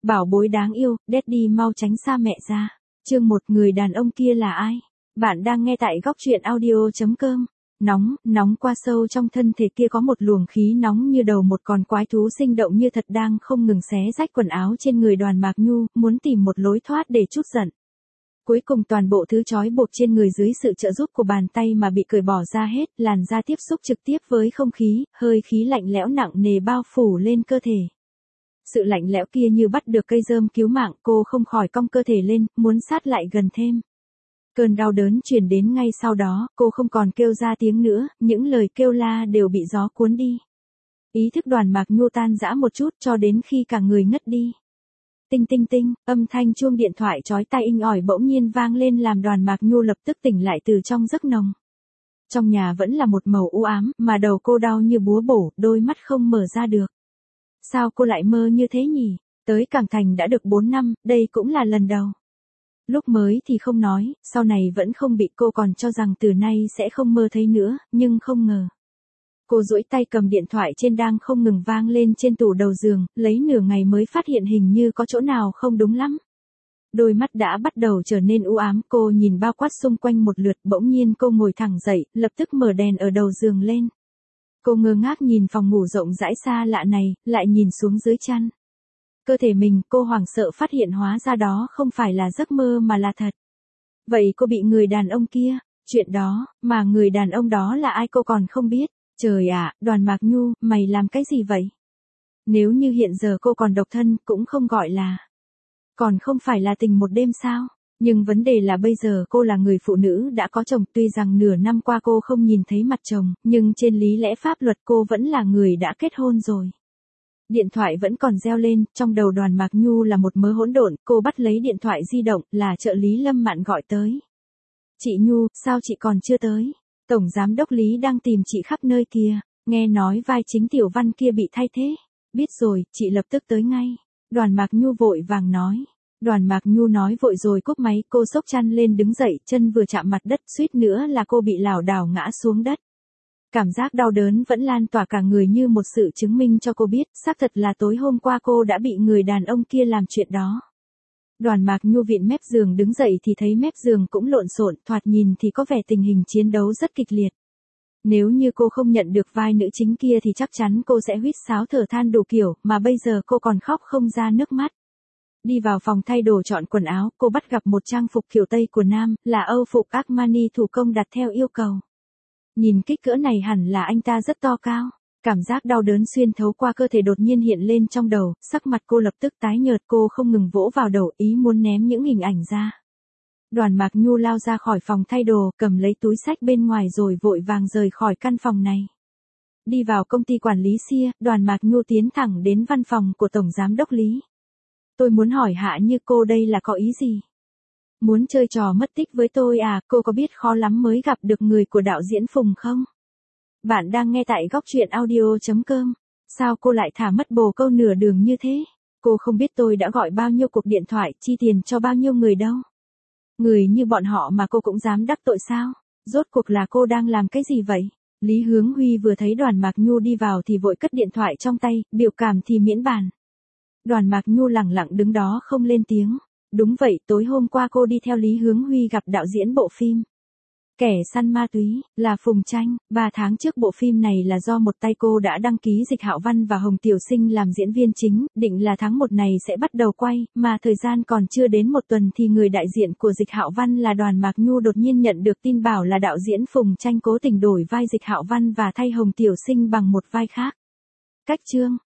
Bảo bối đáng yêu, Daddy mau tránh xa mẹ ra. Chương 1, người đàn ông kia là ai? Bạn đang nghe tại góc truyện audio.com. Nóng qua sâu trong thân thể kia có một luồng khí nóng như đầu một con quái thú sinh động như thật đang không ngừng xé rách quần áo trên người Đoàn Mạc Nhu, muốn tìm một lối thoát để trút giận. Cuối cùng toàn bộ thứ trói buộc trên người dưới sự trợ giúp của bàn tay mà bị cởi bỏ ra hết, làn da tiếp xúc trực tiếp với không khí, hơi khí lạnh lẽo nặng nề bao phủ lên cơ thể. Sự lạnh lẽo kia như bắt được cây rơm cứu mạng, cô không khỏi cong cơ thể lên, muốn sát lại gần thêm. Cơn đau đớn truyền đến ngay sau đó, cô không còn kêu ra tiếng nữa, những lời kêu la đều bị gió cuốn đi. Ý thức Đoàn Mạc Nhu tan rã một chút cho đến khi cả người ngất đi. Tinh tinh tinh, âm thanh chuông điện thoại chói tai inh ỏi bỗng nhiên vang lên làm Đoàn Mạc Nhu lập tức tỉnh lại từ trong giấc nồng. Trong nhà vẫn là một màu u ám, mà đầu cô đau như búa bổ, đôi mắt không mở ra được. Sao cô lại mơ như thế nhỉ? Tới Cảng Thành đã được 4 năm, đây cũng là lần đầu. Lúc mới thì không nói, sau này vẫn không bị, cô còn cho rằng từ nay sẽ không mơ thấy nữa, nhưng không ngờ. Cô duỗi tay cầm điện thoại trên đang không ngừng vang lên trên tủ đầu giường, lấy nửa ngày mới phát hiện hình như có chỗ nào không đúng lắm. Đôi mắt đã bắt đầu trở nên u ám, cô nhìn bao quát xung quanh một lượt, bỗng nhiên cô ngồi thẳng dậy, lập tức mở đèn ở đầu giường lên. Cô ngơ ngác nhìn phòng ngủ rộng rãi xa lạ này, lại nhìn xuống dưới chăn. Cơ thể mình, cô hoảng sợ phát hiện hóa ra đó không phải là giấc mơ mà là thật. Vậy cô bị người đàn ông kia, chuyện đó, mà người đàn ông đó là ai cô còn không biết. Trời ạ, Đoàn Mạc Nhu, mày làm cái gì vậy? Nếu như hiện giờ cô còn độc thân, cũng không gọi là. Còn không phải là tình một đêm sao? Nhưng vấn đề là bây giờ cô là người phụ nữ đã có chồng, tuy rằng nửa năm qua cô không nhìn thấy mặt chồng, nhưng trên lý lẽ pháp luật cô vẫn là người đã kết hôn rồi. Điện thoại vẫn còn reo lên, trong đầu Đoàn Mạc Nhu là một mớ hỗn độn, cô bắt lấy điện thoại di động, là trợ lý Lâm Mạn gọi tới. Chị Nhu, sao chị còn chưa tới? Tổng giám đốc Lý đang tìm chị khắp nơi kìa, nghe nói vai chính Tiểu Văn kia bị thay thế. Biết rồi, chị lập tức tới ngay. Đoàn Mạc Nhu vội vàng nói. Đoàn Mạc Nhu nói vội rồi cúp máy, cô xốc chăn lên đứng dậy, chân vừa chạm mặt đất, suýt nữa là cô bị lảo đảo ngã xuống đất. Cảm giác đau đớn vẫn lan tỏa cả người như một sự chứng minh cho cô biết, xác thật là tối hôm qua cô đã bị người đàn ông kia làm chuyện đó. Đoàn Mạc Nhu vịn mép giường đứng dậy thì thấy mép giường cũng lộn xộn, thoạt nhìn thì có vẻ tình hình chiến đấu rất kịch liệt. Nếu như cô không nhận được vai nữ chính kia thì chắc chắn cô sẽ huýt sáo thở than đủ kiểu, mà bây giờ cô còn khóc không ra nước mắt. Đi vào phòng thay đồ chọn quần áo, cô bắt gặp một trang phục kiểu Tây của nam, là Âu phục Armani thủ công đặt theo yêu cầu. Nhìn kích cỡ này hẳn là anh ta rất to cao. Cảm giác đau đớn xuyên thấu qua cơ thể đột nhiên hiện lên trong đầu, sắc mặt cô lập tức tái nhợt, cô không ngừng vỗ vào đầu, ý muốn ném những hình ảnh ra. Đoàn Mạc Nhu lao ra khỏi phòng thay đồ, cầm lấy túi xách bên ngoài rồi vội vàng rời khỏi căn phòng này. Đi vào công ty quản lý Sia, Đoàn Mạc Nhu tiến thẳng đến văn phòng của Tổng Giám đốc Lý. Tôi muốn hỏi Hạ Như cô đây là có ý gì? Muốn chơi trò mất tích với tôi à, cô có biết khó lắm mới gặp được người của đạo diễn Phùng không? Bạn đang nghe tại góc truyện audio.com. Sao cô lại thả mất bồ câu nửa đường như thế? Cô không biết tôi đã gọi bao nhiêu cuộc điện thoại, chi tiền cho bao nhiêu người đâu. Người như bọn họ mà cô cũng dám đắc tội sao? Rốt cuộc là cô đang làm cái gì vậy? Lý Hướng Huy vừa thấy Đoàn Mạc Nhu đi vào thì vội cất điện thoại trong tay, biểu cảm thì miễn bàn. Đoàn Mạc Nhu lẳng lặng đứng đó không lên tiếng. Đúng vậy, tối hôm qua cô đi theo Lý Hướng Huy gặp đạo diễn bộ phim Kẻ săn ma túy, là Phùng Tranh. 3 tháng trước bộ phim này là do một tay cô đã đăng ký Dịch Hạo Văn và Hồng Tiểu Sinh làm diễn viên chính, định là tháng 1 này sẽ bắt đầu quay, mà thời gian còn chưa đến 1 tuần thì người đại diện của Dịch Hạo Văn là Đoàn Mạc Nhu đột nhiên nhận được tin bảo là đạo diễn Phùng Tranh cố tình đổi vai Dịch Hạo Văn và thay Hồng Tiểu Sinh bằng một vai khác. Cách chương,